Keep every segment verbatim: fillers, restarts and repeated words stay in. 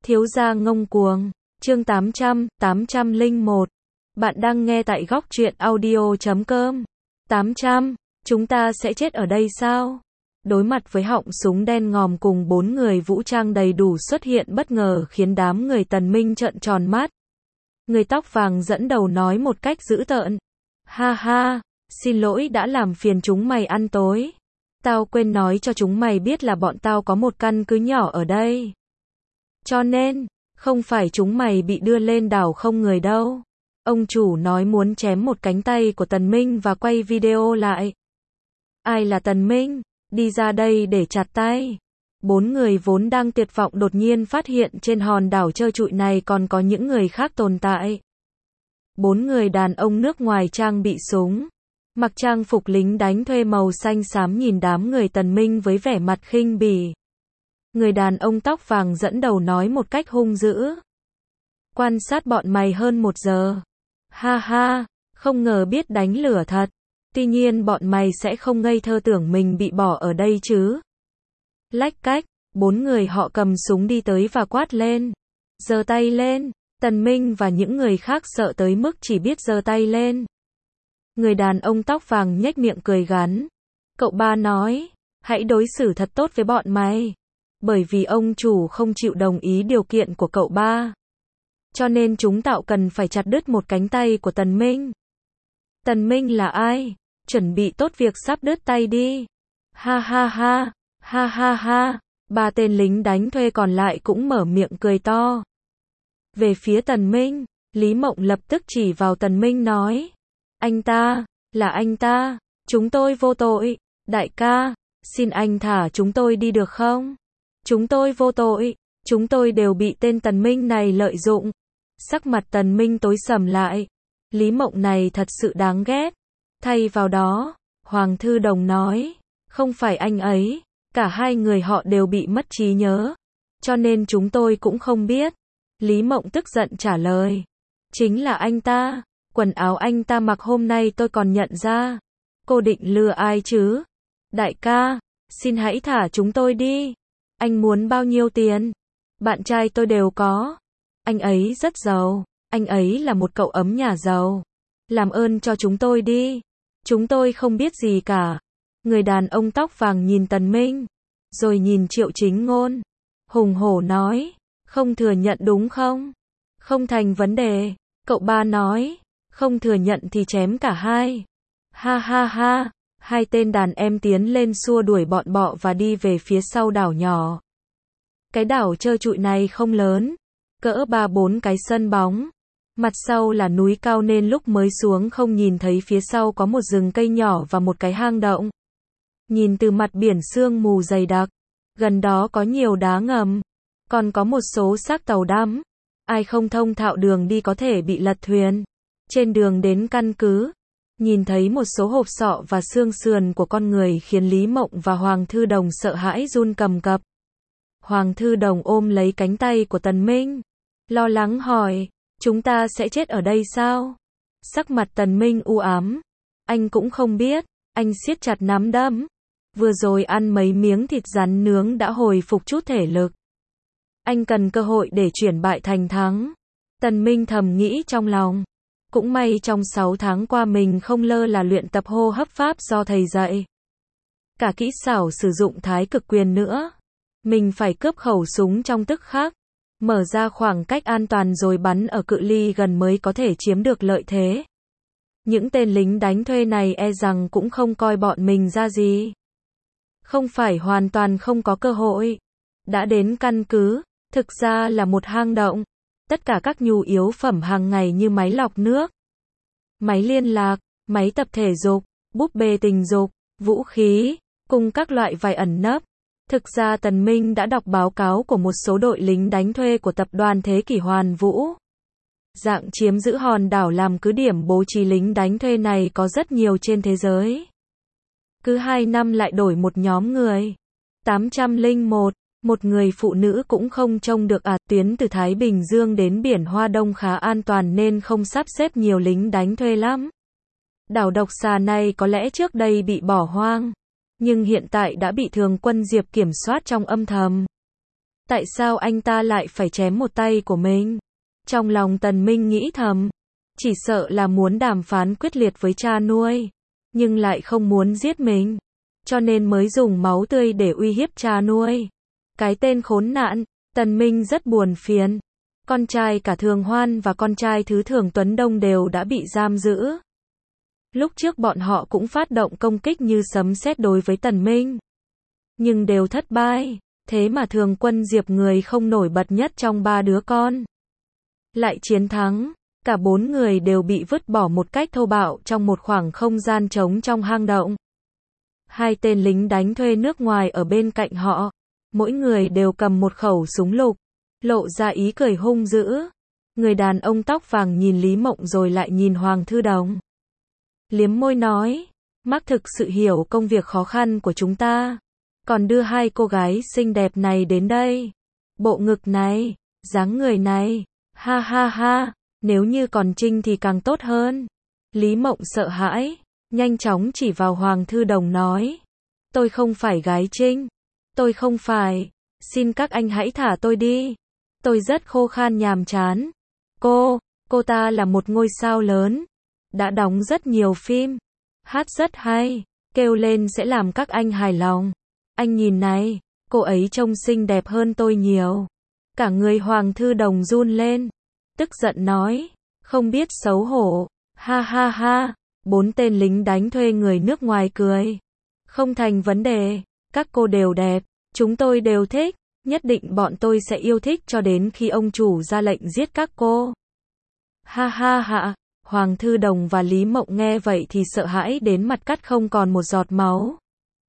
Thiếu gia ngông cuồng, chương tám trăm, tám trăm lẻ một. Bạn đang nghe tại góc truyện audio chấm com. tám trăm, chúng ta sẽ chết ở đây sao? Đối mặt với họng súng đen ngòm cùng bốn người vũ trang đầy đủ xuất hiện bất ngờ khiến đám người Tần Minh trợn tròn mắt. Người tóc vàng dẫn đầu nói một cách dữ tợn. Ha ha, xin lỗi đã làm phiền chúng mày ăn tối. Tao quên nói cho chúng mày biết là bọn tao có một căn cứ nhỏ ở đây. Cho nên, không phải chúng mày bị đưa lên đảo không người đâu. Ông chủ nói muốn chém một cánh tay của Tần Minh và quay video lại. Ai là Tần Minh? Đi ra đây để chặt tay. Bốn người vốn đang tuyệt vọng đột nhiên phát hiện trên hòn đảo trơ trụi này còn có những người khác tồn tại. Bốn người đàn ông nước ngoài trang bị súng, mặc trang phục lính đánh thuê màu xanh xám nhìn đám người Tần Minh với vẻ mặt khinh bỉ. Người đàn ông tóc vàng dẫn đầu nói một cách hung dữ. Quan sát bọn mày hơn một giờ. Ha ha, không ngờ biết đánh lửa thật. Tuy nhiên bọn mày sẽ không ngây thơ tưởng mình bị bỏ ở đây chứ. Lách cách, bốn người họ cầm súng đi tới và quát lên. Giơ tay lên, Tần Minh và những người khác sợ tới mức chỉ biết giơ tay lên. Người đàn ông tóc vàng nhếch miệng cười gắn. Cậu ba nói, hãy đối xử thật tốt với bọn mày. Bởi vì ông chủ không chịu đồng ý điều kiện của cậu ba. Cho nên chúng tạo cần phải chặt đứt một cánh tay của Tần Minh. Tần Minh là ai? Chuẩn bị tốt việc sắp đứt tay đi. Ha ha ha, ha ha ha, ba tên lính đánh thuê còn lại cũng mở miệng cười to. Về phía Tần Minh, Lý Mộng lập tức chỉ vào Tần Minh nói. Anh ta, là anh ta, chúng tôi vô tội, đại ca, xin anh thả chúng tôi đi được không? Chúng tôi vô tội, chúng tôi đều bị tên Tần Minh này lợi dụng. Sắc mặt Tần Minh tối sầm lại. Lý Mộng này thật sự đáng ghét. Thay vào đó, Hoàng Thư Đồng nói, không phải anh ấy, cả hai người họ đều bị mất trí nhớ. Cho nên chúng tôi cũng không biết. Lý Mộng tức giận trả lời. Chính là anh ta, quần áo anh ta mặc hôm nay tôi còn nhận ra. Cô định lừa ai chứ? Đại ca, xin hãy thả chúng tôi đi. Anh muốn bao nhiêu tiền? Bạn trai tôi đều có. Anh ấy rất giàu. Anh ấy là một cậu ấm nhà giàu. Làm ơn cho chúng tôi đi. Chúng tôi không biết gì cả. Người đàn ông tóc vàng nhìn Tần Minh. Rồi nhìn Triệu Chính Ngôn. Hùng hổ nói. Không thừa nhận đúng không? Không thành vấn đề. Cậu ba nói. Không thừa nhận thì chém cả hai. Ha ha ha. Hai tên đàn em tiến lên xua đuổi bọn bọ và đi về phía sau đảo nhỏ. Cái đảo trơ trụi này không lớn. Cỡ ba bốn cái sân bóng. Mặt sau là núi cao nên lúc mới xuống không nhìn thấy phía sau có một rừng cây nhỏ và một cái hang động. Nhìn từ mặt biển sương mù dày đặc. Gần đó có nhiều đá ngầm. Còn có một số xác tàu đắm. Ai không thông thạo đường đi có thể bị lật thuyền. Trên đường đến căn cứ, nhìn thấy một số hộp sọ và xương sườn của con người khiến Lý Mộng và Hoàng Thư Đồng sợ hãi run cầm cập. Hoàng Thư Đồng ôm lấy cánh tay của Tần Minh. Lo lắng hỏi, chúng ta sẽ chết ở đây sao? Sắc mặt Tần Minh u ám. Anh cũng không biết, anh siết chặt nắm đấm. Vừa rồi ăn mấy miếng thịt rắn nướng đã hồi phục chút thể lực. Anh cần cơ hội để chuyển bại thành thắng. Tần Minh thầm nghĩ trong lòng. Cũng may trong sáu tháng qua mình không lơ là luyện tập hô hấp pháp do thầy dạy. Cả kỹ xảo sử dụng thái cực quyền nữa. Mình phải cướp khẩu súng trong tức khắc. Mở ra khoảng cách an toàn rồi bắn ở cự ly gần mới có thể chiếm được lợi thế. Những tên lính đánh thuê này e rằng cũng không coi bọn mình ra gì. Không phải hoàn toàn không có cơ hội. Đã đến căn cứ, thực ra là một hang động. Tất cả các nhu yếu phẩm hàng ngày như máy lọc nước, máy liên lạc, máy tập thể dục, búp bê tình dục, vũ khí, cùng các loại vải ẩn nấp. Thực ra Tần Minh đã đọc báo cáo của một số đội lính đánh thuê của tập đoàn Thế Kỷ Hoàn Vũ. Dạng chiếm giữ hòn đảo làm cứ điểm bố trí lính đánh thuê này có rất nhiều trên thế giới. Cứ hai năm lại đổi một nhóm người. tám trăm lẻ một. Một người phụ nữ cũng không trông được à, tuyến từ Thái Bình Dương đến biển Hoa Đông khá an toàn nên không sắp xếp nhiều lính đánh thuê lắm. Đảo độc xà này có lẽ trước đây bị bỏ hoang, nhưng hiện tại đã bị thường quân Diệp kiểm soát trong âm thầm. Tại sao anh ta lại phải chém một tay của mình? Trong lòng Tần Minh nghĩ thầm, chỉ sợ là muốn đàm phán quyết liệt với cha nuôi, nhưng lại không muốn giết mình, cho nên mới dùng máu tươi để uy hiếp cha nuôi. Cái tên khốn nạn, Tần Minh rất buồn phiền. Con trai cả Thường Hoan và con trai thứ Thường Tuấn Đông đều đã bị giam giữ. Lúc trước bọn họ cũng phát động công kích như sấm sét đối với Tần Minh, nhưng đều thất bại. Thế mà Thường Quân Diệp, người không nổi bật nhất trong ba đứa con, lại chiến thắng. Cả bốn người đều bị vứt bỏ một cách thô bạo trong một khoảng không gian trống trong hang động. Hai tên lính đánh thuê nước ngoài ở bên cạnh họ, mỗi người đều cầm một khẩu súng lục, lộ ra ý cười hung dữ. Người đàn ông tóc vàng nhìn Lý Mộng rồi lại nhìn Hoàng Thư Đồng, liếm môi nói, Mark thực sự hiểu công việc khó khăn của chúng ta, còn đưa hai cô gái xinh đẹp này đến đây. Bộ ngực này, dáng người này, ha ha ha, nếu như còn Trinh thì càng tốt hơn. Lý Mộng sợ hãi, nhanh chóng chỉ vào Hoàng Thư Đồng nói, tôi không phải gái Trinh, tôi không phải, xin các anh hãy thả tôi đi, tôi rất khô khan nhàm chán. Cô, cô ta là một ngôi sao lớn, đã đóng rất nhiều phim, hát rất hay, kêu lên sẽ làm các anh hài lòng. Anh nhìn này, cô ấy trông xinh đẹp hơn tôi nhiều. Cả người Hoàng Thư Đồng run lên, tức giận nói, không biết xấu hổ, ha ha ha. Bốn tên lính đánh thuê người nước ngoài cười, không thành vấn đề, các cô đều đẹp, chúng tôi đều thích, nhất định bọn tôi sẽ yêu thích cho đến khi ông chủ ra lệnh giết các cô. Ha ha ha. Hoàng Thư Đồng và Lý Mộng nghe vậy thì sợ hãi đến mặt cắt không còn một giọt máu.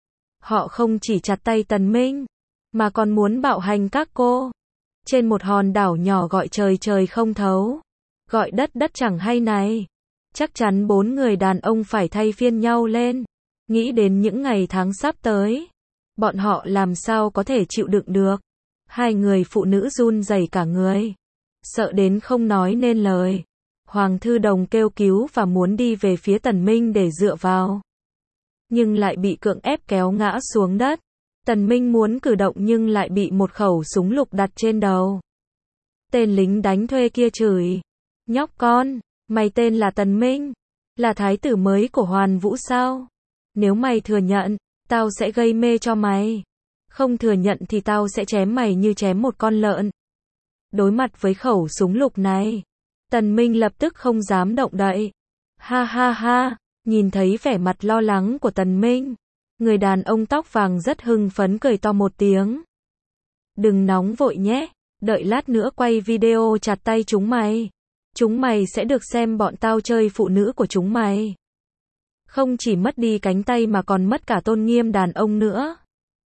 Họ không chỉ chặt tay Tần Minh, mà còn muốn bạo hành các cô. Trên một hòn đảo nhỏ gọi trời trời không thấu, gọi đất đất chẳng hay này. Chắc chắn bốn người đàn ông phải thay phiên nhau lên. Nghĩ đến những ngày tháng sắp tới, bọn họ làm sao có thể chịu đựng được. Hai người phụ nữ run rẩy cả người, sợ đến không nói nên lời. Hoàng Thư Đồng kêu cứu và muốn đi về phía Tần Minh để dựa vào, nhưng lại bị cưỡng ép kéo ngã xuống đất. Tần Minh muốn cử động nhưng lại bị một khẩu súng lục đặt trên đầu. Tên lính đánh thuê kia chửi, nhóc con, mày tên là Tần Minh, là thái tử mới của Hoàn Vũ sao? Nếu mày thừa nhận, tao sẽ gây mê cho mày. Không thừa nhận thì tao sẽ chém mày như chém một con lợn. Đối mặt với khẩu súng lục này, Tần Minh lập tức không dám động đậy. Ha ha ha, nhìn thấy vẻ mặt lo lắng của Tần Minh, người đàn ông tóc vàng rất hưng phấn cười to một tiếng. Đừng nóng vội nhé, đợi lát nữa quay video chặt tay chúng mày. Chúng mày sẽ được xem bọn tao chơi phụ nữ của chúng mày. Không chỉ mất đi cánh tay mà còn mất cả tôn nghiêm đàn ông nữa.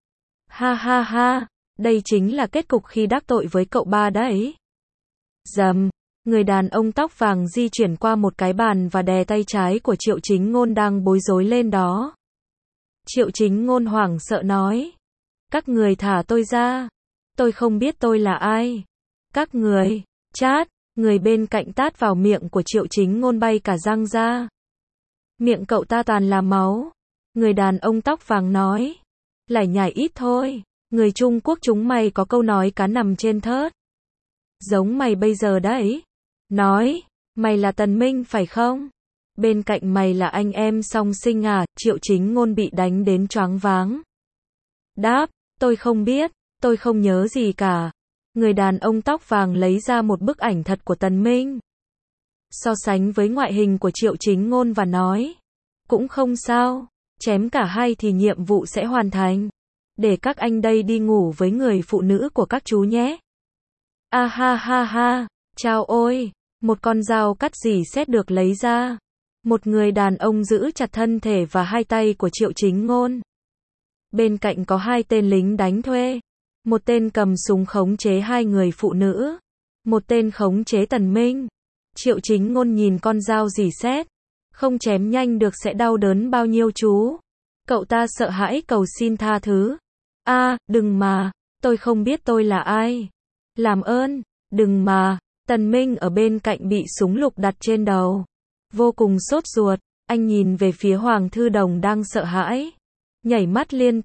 Ha ha ha, đây chính là kết cục khi đắc tội với cậu ba đấy. Dầm, người đàn ông tóc vàng di chuyển qua một cái bàn và đè tay trái của Triệu Chính Ngôn đang bối rối lên đó. Triệu Chính Ngôn hoảng sợ nói, các người thả tôi ra, tôi không biết tôi là ai. Các người, chát, người bên cạnh tát vào miệng của Triệu Chính Ngôn bay cả răng ra. Miệng cậu ta toàn là máu. Người đàn ông tóc vàng nói, lải nhải ít thôi, người Trung Quốc chúng mày có câu nói cá nằm trên thớt. Giống mày bây giờ đấy. Nói, mày là Tần Minh phải không? Bên cạnh mày là anh em song sinh à? Triệu Chính Ngôn bị đánh đến choáng váng. Đáp, tôi không biết, tôi không nhớ gì cả. Người đàn ông tóc vàng lấy ra một bức ảnh thật của Tần Minh, so sánh với ngoại hình của Triệu Chính Ngôn và nói, cũng không sao, chém cả hai thì nhiệm vụ sẽ hoàn thành. Để các anh đây đi ngủ với người phụ nữ của các chú nhé. A ha ha ha, chao ôi, một con dao cắt dỉ sét được lấy ra. Một người đàn ông giữ chặt thân thể và hai tay của Triệu Chính Ngôn. Bên cạnh có hai tên lính đánh thuê. Một tên cầm súng khống chế hai người phụ nữ. Một tên khống chế Tần Minh. Triệu Chính Ngôn nhìn con dao dỉ sét. Không chém nhanh được sẽ đau đớn bao nhiêu chú. Cậu ta sợ hãi cầu xin tha thứ. A, à, đừng mà, tôi không biết tôi là ai. Làm ơn, đừng mà. Tần Minh ở bên cạnh bị súng lục đặt trên đầu. Vô cùng sốt ruột, anh nhìn về phía Hoàng Thư Đồng đang sợ hãi. Nhảy mắt liên tục,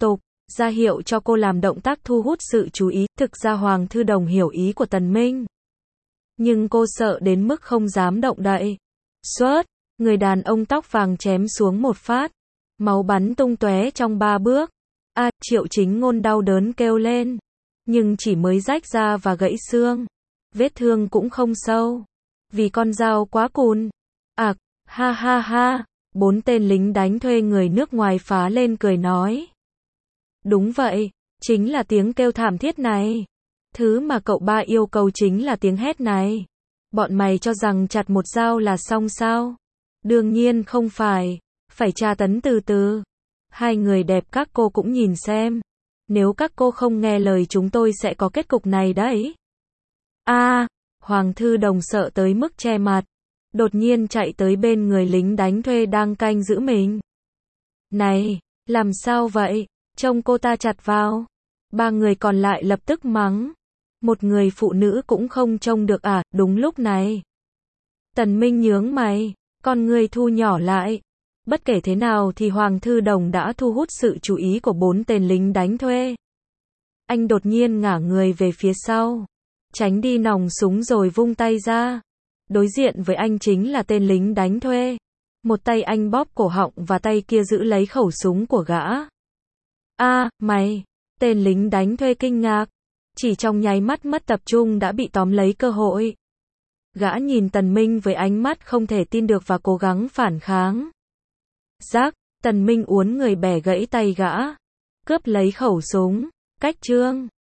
ra hiệu cho cô làm động tác thu hút sự chú ý. Thực ra Hoàng Thư Đồng hiểu ý của Tần Minh. Nhưng cô sợ đến mức không dám động đậy. Xoát, người đàn ông tóc vàng chém xuống một phát. Máu bắn tung tóe trong ba bước. A, Triệu Chính Ngôn đau đớn kêu lên. Nhưng chỉ mới rách da và gãy xương. Vết thương cũng không sâu. Vì con dao quá cùn. Ặc, ha ha ha. Bốn tên lính đánh thuê người nước ngoài phá lên cười nói. Đúng vậy, chính là tiếng kêu thảm thiết này. Thứ mà cậu ba yêu cầu chính là tiếng hét này. Bọn mày cho rằng chặt một dao là xong sao? Đương nhiên không phải. Phải tra tấn từ từ. Hai người đẹp các cô cũng nhìn xem. Nếu các cô không nghe lời chúng tôi sẽ có kết cục này đấy. A, à, Hoàng Thư Đồng sợ tới mức che mặt. Đột nhiên chạy tới bên người lính đánh thuê đang canh giữ mình. Này, làm sao vậy? Trông cô ta chặt vào. Ba người còn lại lập tức mắng. Một người phụ nữ cũng không trông được à? Đúng lúc này. Tần Minh nhướng mày, con người thu nhỏ lại. Bất kể thế nào thì Hoàng Thư Đồng đã thu hút sự chú ý của bốn tên lính đánh thuê. Anh đột nhiên ngả người về phía sau, tránh đi nòng súng rồi vung tay ra. Đối diện với anh chính là tên lính đánh thuê. Một tay anh bóp cổ họng và tay kia giữ lấy khẩu súng của gã. A, à, mày! Tên lính đánh thuê kinh ngạc. Chỉ trong nháy mắt mất tập trung đã bị tóm lấy cơ hội. Gã nhìn Tần Minh với ánh mắt không thể tin được và cố gắng phản kháng. Rắc, Tần Minh uốn người bẻ gãy tay gã. Cướp lấy khẩu súng. Cách trương.